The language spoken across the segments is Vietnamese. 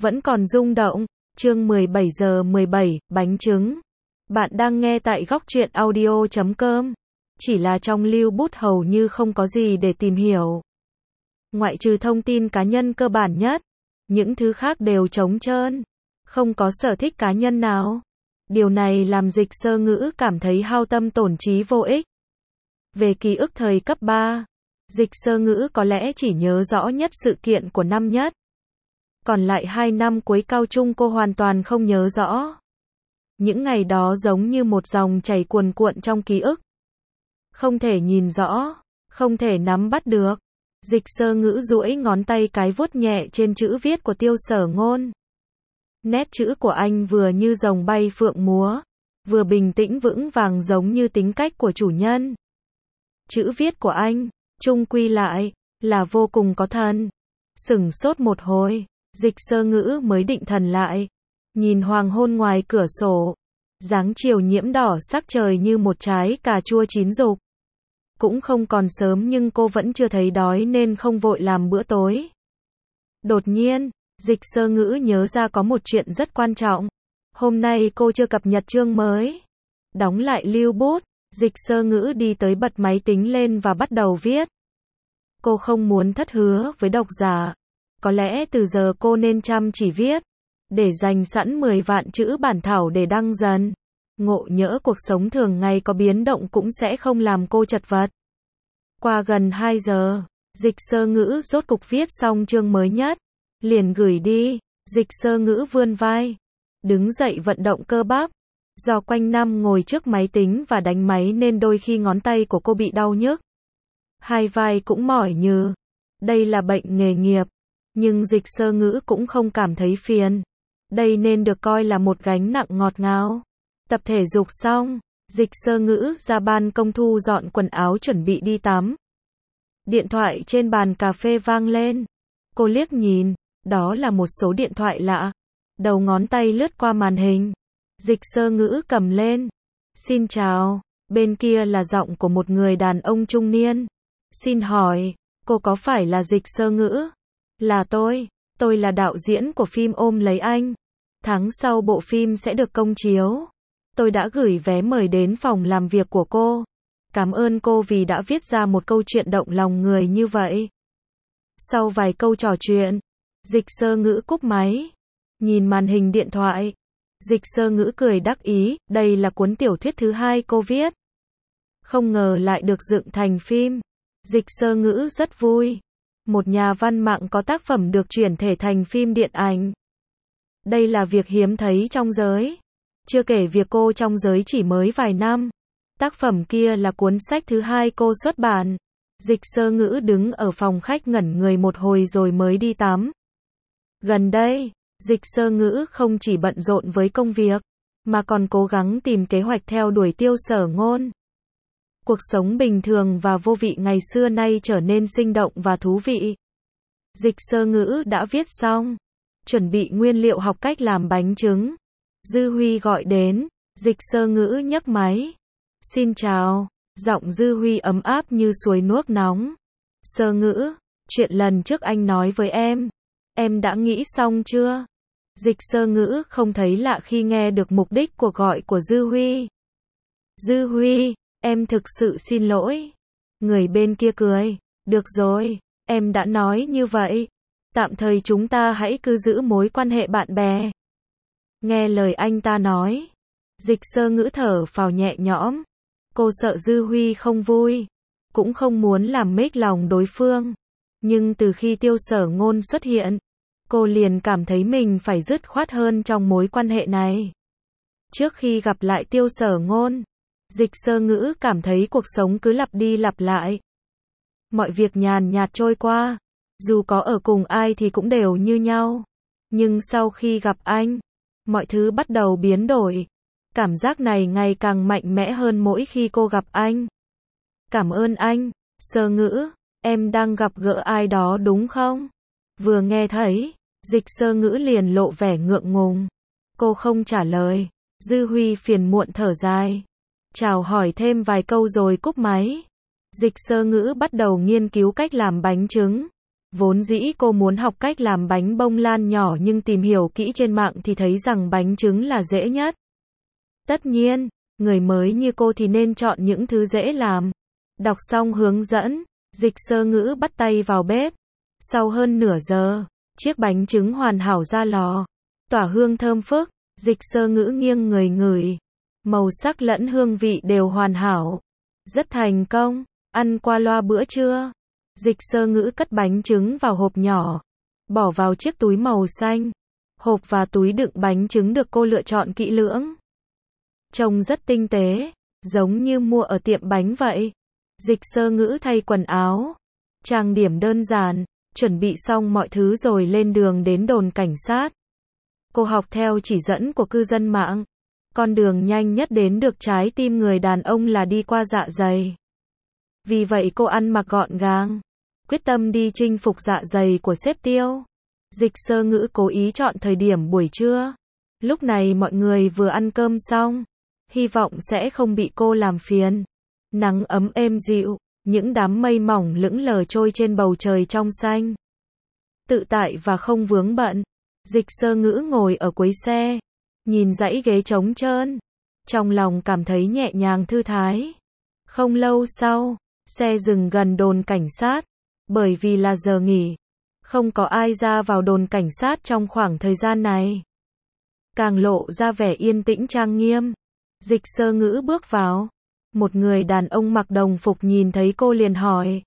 vẫn còn rung động. Chương 17 giờ 17, bánh trứng. Bạn đang nghe tại góc truyện audio.com. Chỉ là trong lưu bút hầu như không có gì để tìm hiểu. Ngoại trừ thông tin cá nhân cơ bản nhất, những thứ khác đều trống trơn. Không có sở thích cá nhân nào. Điều này làm Dịch Sơ Ngữ cảm thấy hao tâm tổn trí vô ích. Về ký ức thời cấp 3, Dịch Sơ Ngữ có lẽ chỉ nhớ rõ nhất sự kiện của năm nhất. Còn lại 2 năm cuối cao trung cô hoàn toàn không nhớ rõ. Những ngày đó giống như một dòng chảy cuồn cuộn trong ký ức. Không thể nhìn rõ, không thể nắm bắt được. Dịch Sơ Ngữ duỗi ngón tay cái vuốt nhẹ trên chữ viết của Tiêu Sở Ngôn. Nét chữ của anh vừa như rồng bay phượng múa, vừa bình tĩnh vững vàng giống như tính cách của chủ nhân. Chữ viết của anh, chung quy lại, là vô cùng có thần. Sửng sốt một hồi, Dịch Sơ Ngữ mới định thần lại. Nhìn hoàng hôn ngoài cửa sổ, dáng chiều nhiễm đỏ sắc trời như một trái cà chua chín rục. Cũng không còn sớm nhưng cô vẫn chưa thấy đói nên không vội làm bữa tối. Đột nhiên, Dịch Sơ Ngữ nhớ ra có một chuyện rất quan trọng. Hôm nay cô chưa cập nhật chương mới. Đóng lại lưu bút, Dịch Sơ Ngữ đi tới bật máy tính lên và bắt đầu viết. Cô không muốn thất hứa với độc giả. Có lẽ từ giờ cô nên chăm chỉ viết, để dành sẵn 10 vạn chữ bản thảo để đăng dần. Ngộ nhỡ cuộc sống thường ngày có biến động cũng sẽ không làm cô chật vật. Qua gần 2 giờ, Dịch Sơ Ngữ rốt cục viết xong chương mới nhất. Liền gửi đi. Dịch Sơ Ngữ vươn vai, đứng dậy vận động cơ bắp. Do quanh năm ngồi trước máy tính và đánh máy nên đôi khi ngón tay của cô bị đau nhức. Hai vai cũng mỏi nhừ. Đây là bệnh nghề nghiệp. Nhưng Dịch Sơ Ngữ cũng không cảm thấy phiền. Đây nên được coi là một gánh nặng ngọt ngào. Tập thể dục xong, Dịch Sơ Ngữ ra ban công thu dọn quần áo chuẩn bị đi tắm. Điện thoại trên bàn cà phê vang lên. Cô liếc nhìn, đó là một số điện thoại lạ. Đầu ngón tay lướt qua màn hình. Dịch Sơ Ngữ cầm lên. Xin chào, bên kia là giọng của một người đàn ông trung niên. Xin hỏi, cô có phải là Dịch Sơ Ngữ? Là tôi là đạo diễn của phim Ôm Lấy Anh. Tháng sau bộ phim sẽ được công chiếu. Tôi đã gửi vé mời đến phòng làm việc của cô. Cảm ơn cô vì đã viết ra một câu chuyện động lòng người như vậy. Sau vài câu trò chuyện, Dịch Sơ Ngữ cúp máy. Nhìn màn hình điện thoại, Dịch Sơ Ngữ cười đắc ý, đây là cuốn tiểu thuyết thứ 2 cô viết. Không ngờ lại được dựng thành phim. Dịch Sơ Ngữ rất vui. Một nhà văn mạng có tác phẩm được chuyển thể thành phim điện ảnh. Đây là việc hiếm thấy trong giới. Chưa kể việc cô trong giới chỉ mới vài năm. Tác phẩm kia là cuốn sách thứ 2 cô xuất bản. Dịch Sơ Ngữ đứng ở phòng khách ngẩn người một hồi rồi mới đi tắm. Gần đây, Dịch Sơ Ngữ không chỉ bận rộn với công việc, mà còn cố gắng tìm kế hoạch theo đuổi Tiêu Sở Ngôn. Cuộc sống bình thường và vô vị ngày xưa nay trở nên sinh động và thú vị. Dịch Sơ Ngữ đã viết xong, chuẩn bị nguyên liệu học cách làm bánh trứng. Dư Huy gọi đến, Dịch Sơ Ngữ nhấc máy. Xin chào, giọng Dư Huy ấm áp như suối nước nóng. Sơ Ngữ, chuyện lần trước anh nói với em đã nghĩ xong chưa? Dịch Sơ Ngữ không thấy lạ khi nghe được mục đích cuộc gọi của Dư Huy. Dư Huy, em thực sự xin lỗi. Người bên kia cười, được rồi, em đã nói như vậy. Tạm thời chúng ta hãy cứ giữ mối quan hệ bạn bè. Nghe lời anh ta nói, Dịch Sơ Ngữ thở phào nhẹ nhõm. Cô sợ Dư Huy không vui, cũng không muốn làm mếch lòng đối phương. Nhưng từ khi Tiêu Sở Ngôn xuất hiện, cô liền cảm thấy mình phải dứt khoát hơn trong mối quan hệ này. Trước khi gặp lại Tiêu Sở Ngôn, Dịch Sơ Ngữ cảm thấy cuộc sống cứ lặp đi lặp lại. Mọi việc nhàn nhạt trôi qua, dù có ở cùng ai thì cũng đều như nhau. Nhưng sau khi gặp anh, mọi thứ bắt đầu biến đổi. Cảm giác này ngày càng mạnh mẽ hơn mỗi khi cô gặp anh. Cảm ơn anh, Sơ Ngữ, em đang gặp gỡ ai đó đúng không? Vừa nghe thấy, Dịch Sơ Ngữ liền lộ vẻ ngượng ngùng. Cô không trả lời. Dư Huy phiền muộn thở dài. Chào hỏi thêm vài câu rồi cúp máy. Dịch Sơ Ngữ bắt đầu nghiên cứu cách làm bánh trứng. Vốn dĩ cô muốn học cách làm bánh bông lan nhỏ nhưng tìm hiểu kỹ trên mạng thì thấy rằng bánh trứng là dễ nhất. Tất nhiên, người mới như cô thì nên chọn những thứ dễ làm. Đọc xong hướng dẫn, Dịch Sơ Ngữ bắt tay vào bếp. Sau hơn nửa giờ, chiếc bánh trứng hoàn hảo ra lò, tỏa hương thơm phức. Dịch Sơ Ngữ nghiêng người ngửi, màu sắc lẫn hương vị đều hoàn hảo, rất thành công. Ăn qua loa bữa trưa, Dịch Sơ Ngữ cất bánh trứng vào hộp nhỏ, bỏ vào chiếc túi màu xanh. Hộp và túi đựng bánh trứng được cô lựa chọn kỹ lưỡng, trông rất tinh tế, giống như mua ở tiệm bánh vậy. Dịch Sơ Ngữ thay quần áo, trang điểm đơn giản, chuẩn bị xong mọi thứ rồi lên đường đến đồn cảnh sát. Cô học theo chỉ dẫn của cư dân mạng. Con đường nhanh nhất đến được trái tim người đàn ông là đi qua dạ dày. Vì vậy cô ăn mặc gọn gàng, quyết tâm đi chinh phục dạ dày của sếp Tiêu. Dịch Sơ Ngữ cố ý chọn thời điểm buổi trưa. Lúc này mọi người vừa ăn cơm xong, hy vọng sẽ không bị cô làm phiền. Nắng ấm êm dịu, những đám mây mỏng lững lờ trôi trên bầu trời trong xanh. Tự tại và không vướng bận. Dịch Sơ Ngữ ngồi ở cuối xe, nhìn dãy ghế trống trơn, trong lòng cảm thấy nhẹ nhàng thư thái. Không lâu sau, xe dừng gần đồn cảnh sát, bởi vì là giờ nghỉ, không có ai ra vào đồn cảnh sát trong khoảng thời gian này. Càng lộ ra vẻ yên tĩnh trang nghiêm. Dịch Sơ Ngữ bước vào, một người đàn ông mặc đồng phục nhìn thấy cô liền hỏi.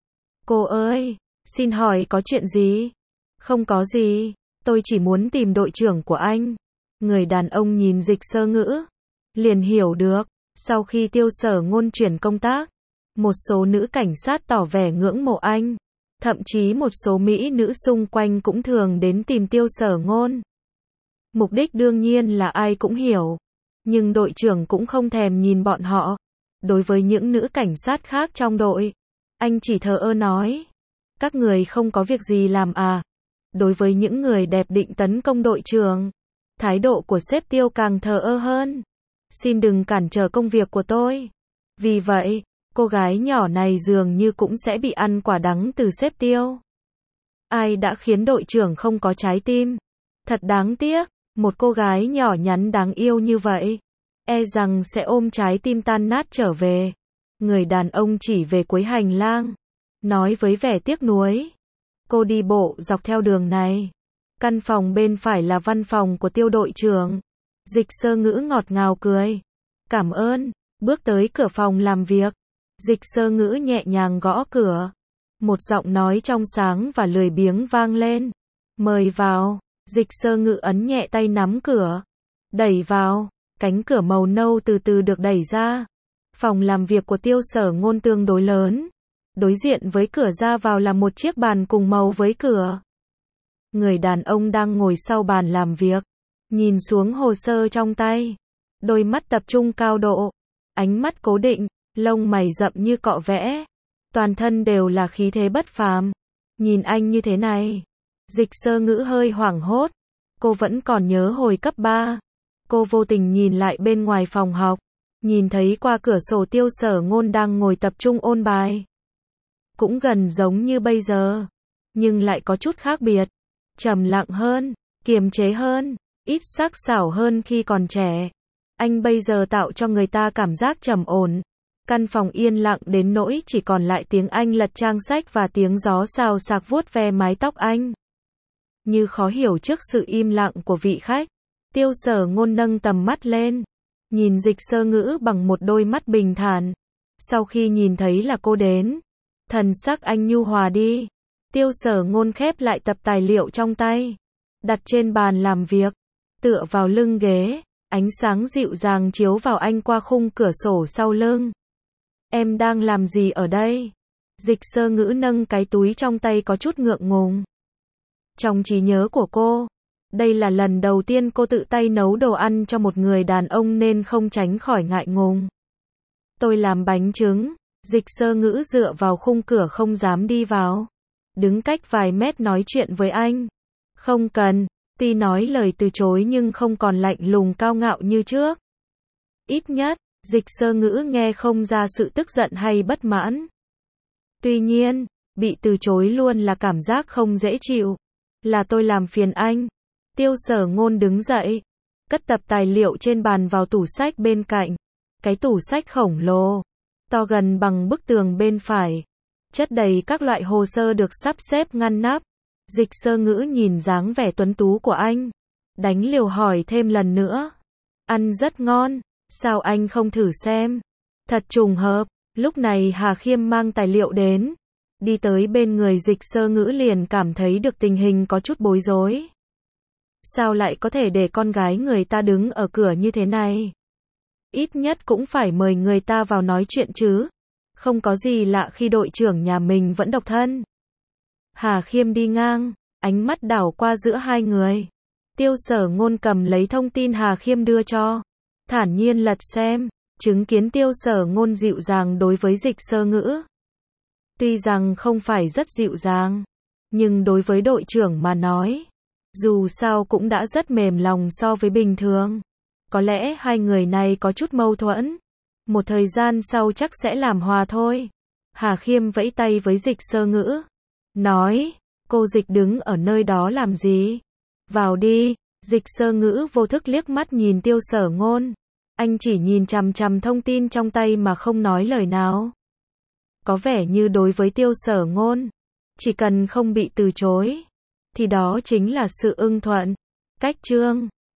Cô ơi, xin hỏi có chuyện gì? Không có gì, tôi chỉ muốn tìm đội trưởng của anh. Người đàn ông nhìn Dịch Sơ Ngữ, liền hiểu được, sau khi Tiêu Sở Ngôn chuyển công tác, một số nữ cảnh sát tỏ vẻ ngưỡng mộ anh. Thậm chí một số mỹ nữ xung quanh cũng thường đến tìm Tiêu Sở Ngôn. Mục đích đương nhiên là ai cũng hiểu, nhưng đội trưởng cũng không thèm nhìn bọn họ. Đối với những nữ cảnh sát khác trong đội, anh chỉ thờ ơ nói, các người không có việc gì làm à? Đối với những người đẹp định tấn công đội trưởng, thái độ của sếp Tiêu càng thờ ơ hơn. Xin đừng cản trở công việc của tôi. Vì vậy, cô gái nhỏ này dường như cũng sẽ bị ăn quả đắng từ sếp Tiêu. Ai đã khiến đội trưởng không có trái tim? Thật đáng tiếc, một cô gái nhỏ nhắn đáng yêu như vậy, e rằng sẽ ôm trái tim tan nát trở về. Người đàn ông chỉ về cuối hành lang, nói với vẻ tiếc nuối. Cô đi bộ dọc theo đường này. Căn phòng bên phải là văn phòng của Tiêu đội trưởng. Dịch Sơ Ngữ ngọt ngào cười. Cảm ơn. Bước tới cửa phòng làm việc. Dịch Sơ Ngữ nhẹ nhàng gõ cửa. Một giọng nói trong sáng và lười biếng vang lên. Mời vào. Dịch Sơ Ngữ ấn nhẹ tay nắm cửa. Đẩy vào. Cánh cửa màu nâu từ từ được đẩy ra. Phòng làm việc của Tiêu Sở Ngôn tương đối lớn. Đối diện với cửa ra vào là một chiếc bàn cùng màu với cửa. Người đàn ông đang ngồi sau bàn làm việc, nhìn xuống hồ sơ trong tay. Đôi mắt tập trung cao độ, ánh mắt cố định, lông mày rậm như cọ vẽ. Toàn thân đều là khí thế bất phàm. Nhìn anh như thế này, Dịch Sơ Ngữ hơi hoảng hốt. Cô vẫn còn nhớ hồi cấp 3. Cô vô tình nhìn lại bên ngoài phòng học, nhìn thấy qua cửa sổ Tiêu Sở Ngôn đang ngồi tập trung ôn bài. Cũng gần giống như bây giờ, nhưng lại có chút khác biệt. Trầm lặng hơn, kiềm chế hơn, ít sắc sảo hơn khi còn trẻ. Anh bây giờ tạo cho người ta cảm giác trầm ổn. Căn phòng yên lặng đến nỗi chỉ còn lại tiếng anh lật trang sách và tiếng gió xào xạc vuốt ve mái tóc anh. Như khó hiểu trước sự im lặng của vị khách, Tiêu Sở Ngôn nâng tầm mắt lên, nhìn Dịch Sơ Ngữ bằng một đôi mắt bình thản. Sau khi nhìn thấy là cô đến, thần sắc anh nhu hòa đi. Tiêu Sở Ngôn khép lại tập tài liệu trong tay, đặt trên bàn làm việc, tựa vào lưng ghế, ánh sáng dịu dàng chiếu vào anh qua khung cửa sổ sau lưng. Em đang làm gì ở đây? Dịch Sơ Ngữ nâng cái túi trong tay có chút ngượng ngùng. Trong trí nhớ của cô, đây là lần đầu tiên cô tự tay nấu đồ ăn cho một người đàn ông nên không tránh khỏi ngại ngùng. Tôi làm bánh trứng. Dịch Sơ Ngữ dựa vào khung cửa không dám đi vào, đứng cách vài mét nói chuyện với anh. Không cần. Tuy nói lời từ chối nhưng không còn lạnh lùng cao ngạo như trước. Ít nhất, Dịch Sơ Ngữ nghe không ra sự tức giận hay bất mãn. Tuy nhiên, Bị từ chối luôn là cảm giác không dễ chịu. Là tôi làm phiền anh. Tiêu Sở Ngôn đứng dậy, cất tập tài liệu trên bàn vào tủ sách bên cạnh. Cái tủ sách khổng lồ, to gần bằng bức tường bên phải, chất đầy các loại hồ sơ được sắp xếp ngăn nắp. Dịch Sơ Ngữ nhìn dáng vẻ tuấn tú của anh, đánh liều hỏi thêm lần nữa. Ăn rất ngon, sao anh không thử xem? Thật trùng hợp, lúc này Hà Khiêm mang tài liệu đến, đi tới bên người Dịch Sơ Ngữ liền cảm thấy được tình hình có chút bối rối. Sao lại có thể để con gái người ta đứng ở cửa như thế này? Ít nhất cũng phải mời người ta vào nói chuyện chứ. Không có gì lạ khi đội trưởng nhà mình vẫn độc thân. Hà Khiêm đi ngang, ánh mắt đảo qua giữa hai người. Tiêu Sở Ngôn cầm lấy thông tin Hà Khiêm đưa cho, thản nhiên lật xem, chứng kiến Tiêu Sở Ngôn dịu dàng đối với Dịch Sơ Ngữ. Tuy rằng không phải rất dịu dàng, nhưng đối với đội trưởng mà nói, dù sao cũng đã rất mềm lòng so với bình thường. Có lẽ hai người này có chút mâu thuẫn. Một thời gian sau chắc sẽ làm hòa thôi. Hà Khiêm vẫy tay với Dịch Sơ Ngữ, nói, cô Dịch đứng ở nơi đó làm gì? Vào đi. Dịch Sơ Ngữ vô thức liếc mắt nhìn Tiêu Sở Ngôn. Anh chỉ nhìn chằm chằm thông tin trong tay mà không nói lời nào. Có vẻ như đối với Tiêu Sở Ngôn, chỉ cần không bị từ chối, thì đó chính là sự ưng thuận. Cách chương